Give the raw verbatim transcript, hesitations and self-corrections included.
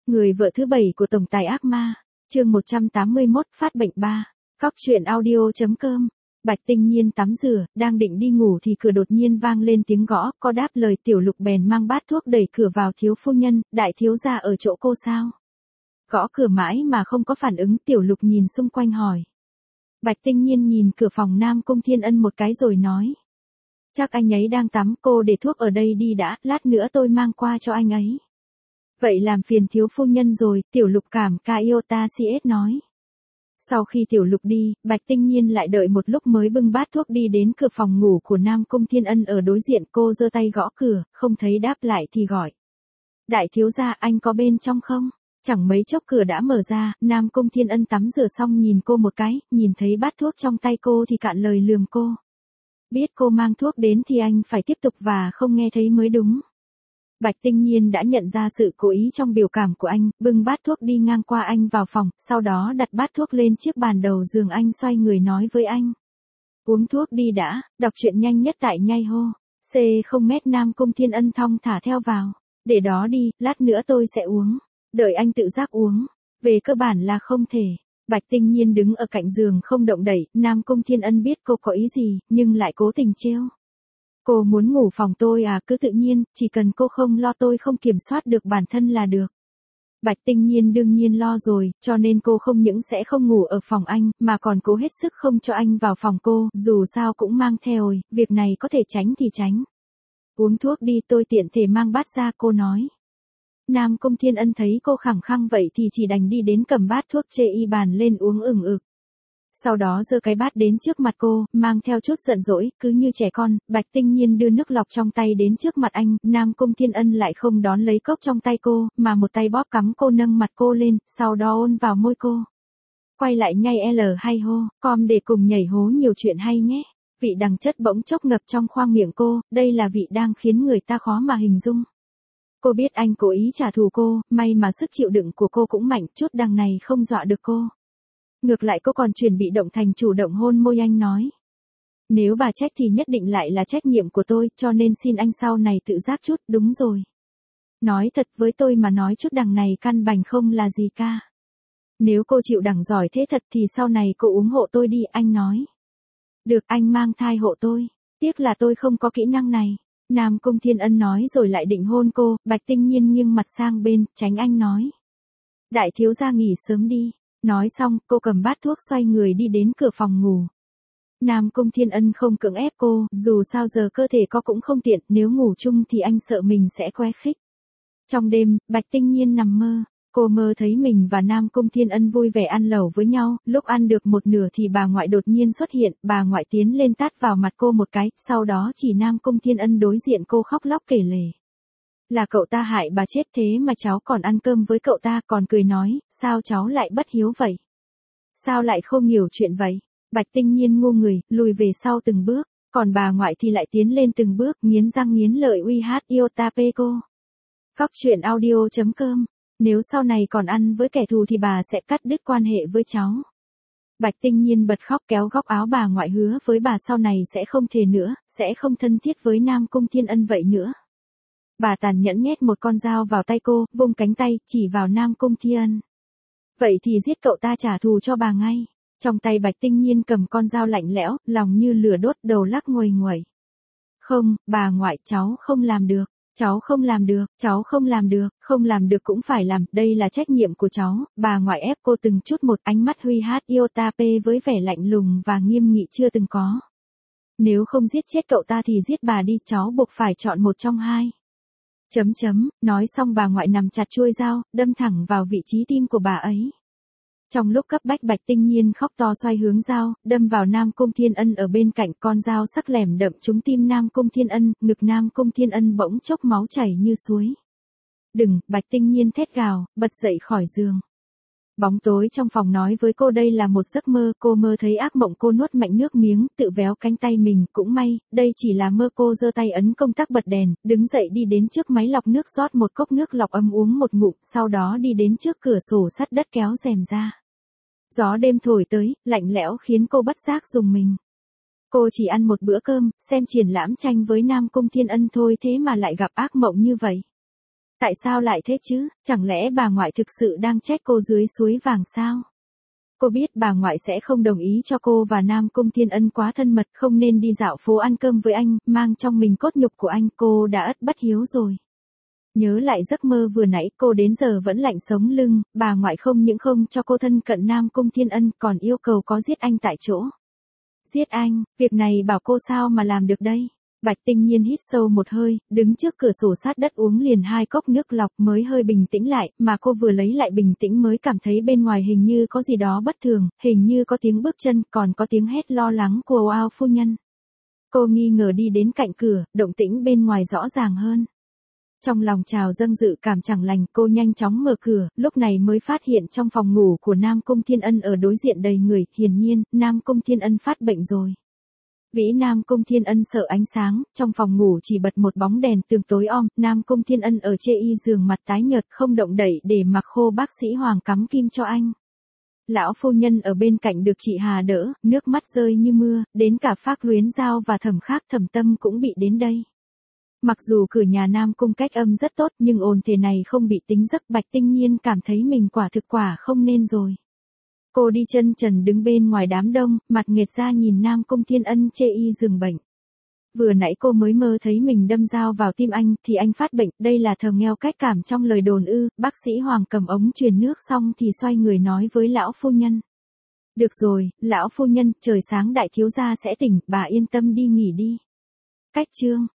Người vợ thứ bảy của tổng tài ác ma, chương một trăm tám mươi mốt, phát bệnh ba. Cóc truyện audio chấm com. Bạch Tinh Nhiên tắm rửa, đang định đi ngủ thì cửa đột nhiên vang lên tiếng gõ, có đáp lời. Tiểu Lục bèn mang bát thuốc đẩy cửa vào. Thiếu phu nhân, đại thiếu gia ở chỗ cô sao? Gõ cửa mãi mà không có phản ứng. Tiểu Lục nhìn xung quanh hỏi. Bạch Tinh Nhiên nhìn cửa phòng Nam Cung Thiên Ân một cái rồi nói. Chắc anh ấy đang tắm, cô để thuốc ở đây đi đã, lát nữa tôi mang qua cho anh ấy. Vậy làm phiền thiếu phu nhân rồi, Tiểu Lục cảm ca Iota cs nói. Sau khi Tiểu Lục đi, Bạch Tinh Nhiên lại đợi một lúc mới bưng bát thuốc đi đến cửa phòng ngủ của Nam Cung Thiên Ân ở đối diện. Cô giơ tay gõ cửa, không thấy đáp lại thì gọi. Đại thiếu gia, anh có bên trong không? Chẳng mấy chốc cửa đã mở ra, Nam Cung Thiên Ân tắm rửa xong nhìn cô một cái, nhìn thấy bát thuốc trong tay cô thì cạn lời lườm cô. Biết cô mang thuốc đến thì anh phải tiếp tục và không nghe thấy mới đúng. Bạch Tinh Nhiên đã nhận ra sự cố ý trong biểu cảm của anh, bưng bát thuốc đi ngang qua anh vào phòng, sau đó đặt bát thuốc lên chiếc bàn đầu giường. Anh xoay người nói với anh. Uống thuốc đi đã, đọc truyện nhanh nhất tại nhai hô. C không mét. Nam Cung Thiên Ân thong thả theo vào. Để đó đi, lát nữa tôi sẽ uống. Đợi anh tự giác uống. Về cơ bản là không thể. Bạch Tinh Nhiên đứng ở cạnh giường không động đậy. Nam Cung Thiên Ân biết cô có ý gì, nhưng lại cố tình trêu. Cô muốn ngủ phòng tôi à? Cứ tự nhiên, chỉ cần cô không lo tôi không kiểm soát được bản thân là được. Bạch Tinh Nhiên đương nhiên lo rồi, cho nên cô không những sẽ không ngủ ở phòng anh, mà còn cố hết sức không cho anh vào phòng cô, dù sao cũng mang theo rồi, việc này có thể tránh thì tránh. Uống thuốc đi, tôi tiện thể mang bát ra, cô nói. Nam Cung Thiên Ân thấy cô khăng khăng vậy thì chỉ đành đi đến cầm bát thuốc chê y bàn lên uống ừng ực. Sau đó giơ cái bát đến trước mặt cô, mang theo chút giận dỗi, cứ như trẻ con. Bạch Tinh Nhiên đưa nước lọc trong tay đến trước mặt anh, Nam Cung Thiên Ân lại không đón lấy cốc trong tay cô, mà một tay bóp cắm cô, nâng mặt cô lên, sau đó ôn vào môi cô. Quay lại ngay L hay hô, com để cùng nhảy hố nhiều chuyện hay nhé. Vị đằng chất bỗng chốc ngập trong khoang miệng cô, đây là vị đang khiến người ta khó mà hình dung. Cô biết anh cố ý trả thù cô, may mà sức chịu đựng của cô cũng mạnh, chút đằng này không dọa được cô. Ngược lại cô còn chuyển bị động thành chủ động hôn môi. Anh nói. Nếu bà trách thì nhất định lại là trách nhiệm của tôi, cho nên xin anh sau này tự giác chút. Đúng rồi. Nói thật với tôi mà nói chút đằng này căn bành không là gì ca. Nếu cô chịu đằng giỏi thế thật thì sau này cô ủng hộ tôi đi, anh nói. Được, anh mang thai hộ tôi. Tiếc là tôi không có kỹ năng này. Nam Cung Thiên Ân nói rồi lại định hôn cô. Bạch Tinh Nhiên nghiêng mặt sang bên, tránh anh nói. Đại thiếu gia nghỉ sớm đi. Nói xong, cô cầm bát thuốc xoay người đi đến cửa phòng ngủ. Nam Cung Thiên Ân không cưỡng ép cô, dù sao giờ cơ thể có cũng không tiện, nếu ngủ chung thì anh sợ mình sẽ khoe khích. Trong đêm, Bạch Tinh Nhiên nằm mơ, cô mơ thấy mình và Nam Cung Thiên Ân vui vẻ ăn lẩu với nhau, lúc ăn được một nửa thì bà ngoại đột nhiên xuất hiện, bà ngoại tiến lên tát vào mặt cô một cái, sau đó chỉ Nam Cung Thiên Ân đối diện cô khóc lóc kể lể. Là cậu ta hại bà chết thế mà cháu còn ăn cơm với cậu ta, còn cười nói, sao cháu lại bất hiếu vậy? Sao lại không hiểu chuyện vậy? Bạch Tinh Nhiên ngu người, lùi về sau từng bước, còn bà ngoại thì lại tiến lên từng bước, nghiến răng nghiến lợi uy hát iota pe cô. Cóc truyện audio chấm com. Nếu sau này còn ăn với kẻ thù thì bà sẽ cắt đứt quan hệ với cháu. Bạch Tinh Nhiên bật khóc kéo góc áo bà ngoại, hứa với bà sau này sẽ không thề nữa, sẽ không thân thiết với Nam Cung Thiên Ân vậy nữa. Bà tàn nhẫn nhét một con dao vào tay cô, vung cánh tay, chỉ vào Nam Cung Thiên Ân. Vậy thì giết cậu ta trả thù cho bà ngay. Trong tay Bạch Tinh Nhiên cầm con dao lạnh lẽo, lòng như lửa đốt, đầu lắc nguầy nguẩy. Không, bà ngoại, cháu không làm được. Cháu không làm được, cháu không làm được, không làm được cũng phải làm, đây là trách nhiệm của cháu. Bà ngoại ép cô từng chút một, ánh mắt huy hát iota pe với vẻ lạnh lùng và nghiêm nghị chưa từng có. Nếu không giết chết cậu ta thì giết bà đi, cháu buộc phải chọn một trong hai. Chấm chấm, nói xong bà ngoại nằm chặt chuôi dao, đâm thẳng vào vị trí tim của bà ấy. Trong lúc cấp bách, Bạch Tinh Nhiên khóc to xoay hướng dao, đâm vào Nam Cung Thiên Ân ở bên cạnh, con dao sắc lẻm đậm trúng tim Nam Cung Thiên Ân, ngực Nam Cung Thiên Ân bỗng chốc máu chảy như suối. Đừng, Bạch Tinh Nhiên thét gào, bật dậy khỏi giường. Bóng tối trong phòng nói với cô đây là một giấc mơ, cô mơ thấy ác mộng. Cô nuốt mạnh nước miếng, tự véo cánh tay mình, cũng may, đây chỉ là mơ. Cô giơ tay ấn công tắc bật đèn, đứng dậy đi đến trước máy lọc nước rót một cốc nước lọc ấm uống một ngụm, sau đó đi đến trước cửa sổ sắt đất kéo rèm ra. Gió đêm thổi tới, lạnh lẽo khiến cô bất giác rùng mình. Cô chỉ ăn một bữa cơm, xem triển lãm tranh với Nam Cung Thiên Ân thôi thế mà lại gặp ác mộng như vậy. Tại sao lại thế chứ, chẳng lẽ bà ngoại thực sự đang trách cô dưới suối vàng sao? Cô biết bà ngoại sẽ không đồng ý cho cô và Nam Cung Thiên Ân quá thân mật, không nên đi dạo phố ăn cơm với anh, mang trong mình cốt nhục của anh, cô đã ất bất hiếu rồi. Nhớ lại giấc mơ vừa nãy, cô đến giờ vẫn lạnh sống lưng, bà ngoại không những không cho cô thân cận Nam Cung Thiên Ân, còn yêu cầu có giết anh tại chỗ. Giết anh, việc này bảo cô sao mà làm được đây? Bạch Tinh Nhiên hít sâu một hơi, đứng trước cửa sổ sát đất uống liền hai cốc nước lọc mới hơi bình tĩnh lại, mà cô vừa lấy lại bình tĩnh mới cảm thấy bên ngoài hình như có gì đó bất thường, hình như có tiếng bước chân, còn có tiếng hét lo lắng của Oao phu nhân. Cô nghi ngờ đi đến cạnh cửa, động tĩnh bên ngoài rõ ràng hơn. Trong lòng trào dâng dự cảm chẳng lành, cô nhanh chóng mở cửa, lúc này mới phát hiện trong phòng ngủ của Nam Cung Thiên Ân ở đối diện đầy người, hiển nhiên, Nam Cung Thiên Ân phát bệnh rồi. Vĩ Nam Cung Thiên Ân sợ ánh sáng, trong phòng ngủ chỉ bật một bóng đèn tường tối om, Nam Cung Thiên Ân ở chê y giường mặt tái nhợt không động đậy để mặc khô bác sĩ Hoàng cắm kim cho anh. Lão phu nhân ở bên cạnh được chị Hà đỡ, nước mắt rơi như mưa, đến cả Phác Luyến Giao và Thẩm Khác Thẩm Tâm cũng bị đến đây. Mặc dù cửa nhà Nam Cung cách âm rất tốt nhưng ồn thế này không bị tính giấc, Bạch Tinh Nhiên cảm thấy mình quả thực quả không nên rồi. Cô đi chân trần đứng bên ngoài đám đông, mặt nghệt ra nhìn Nam Cung Thiên Ân chê y giường bệnh. Vừa nãy cô mới mơ thấy mình đâm dao vào tim anh, thì anh phát bệnh, đây là thờ nghèo cách cảm trong lời đồn ư, bác sĩ Hoàng cầm ống truyền nước xong thì xoay người nói với lão phu nhân. Được rồi, lão phu nhân, trời sáng đại thiếu gia sẽ tỉnh, bà yên tâm đi nghỉ đi. Cách chương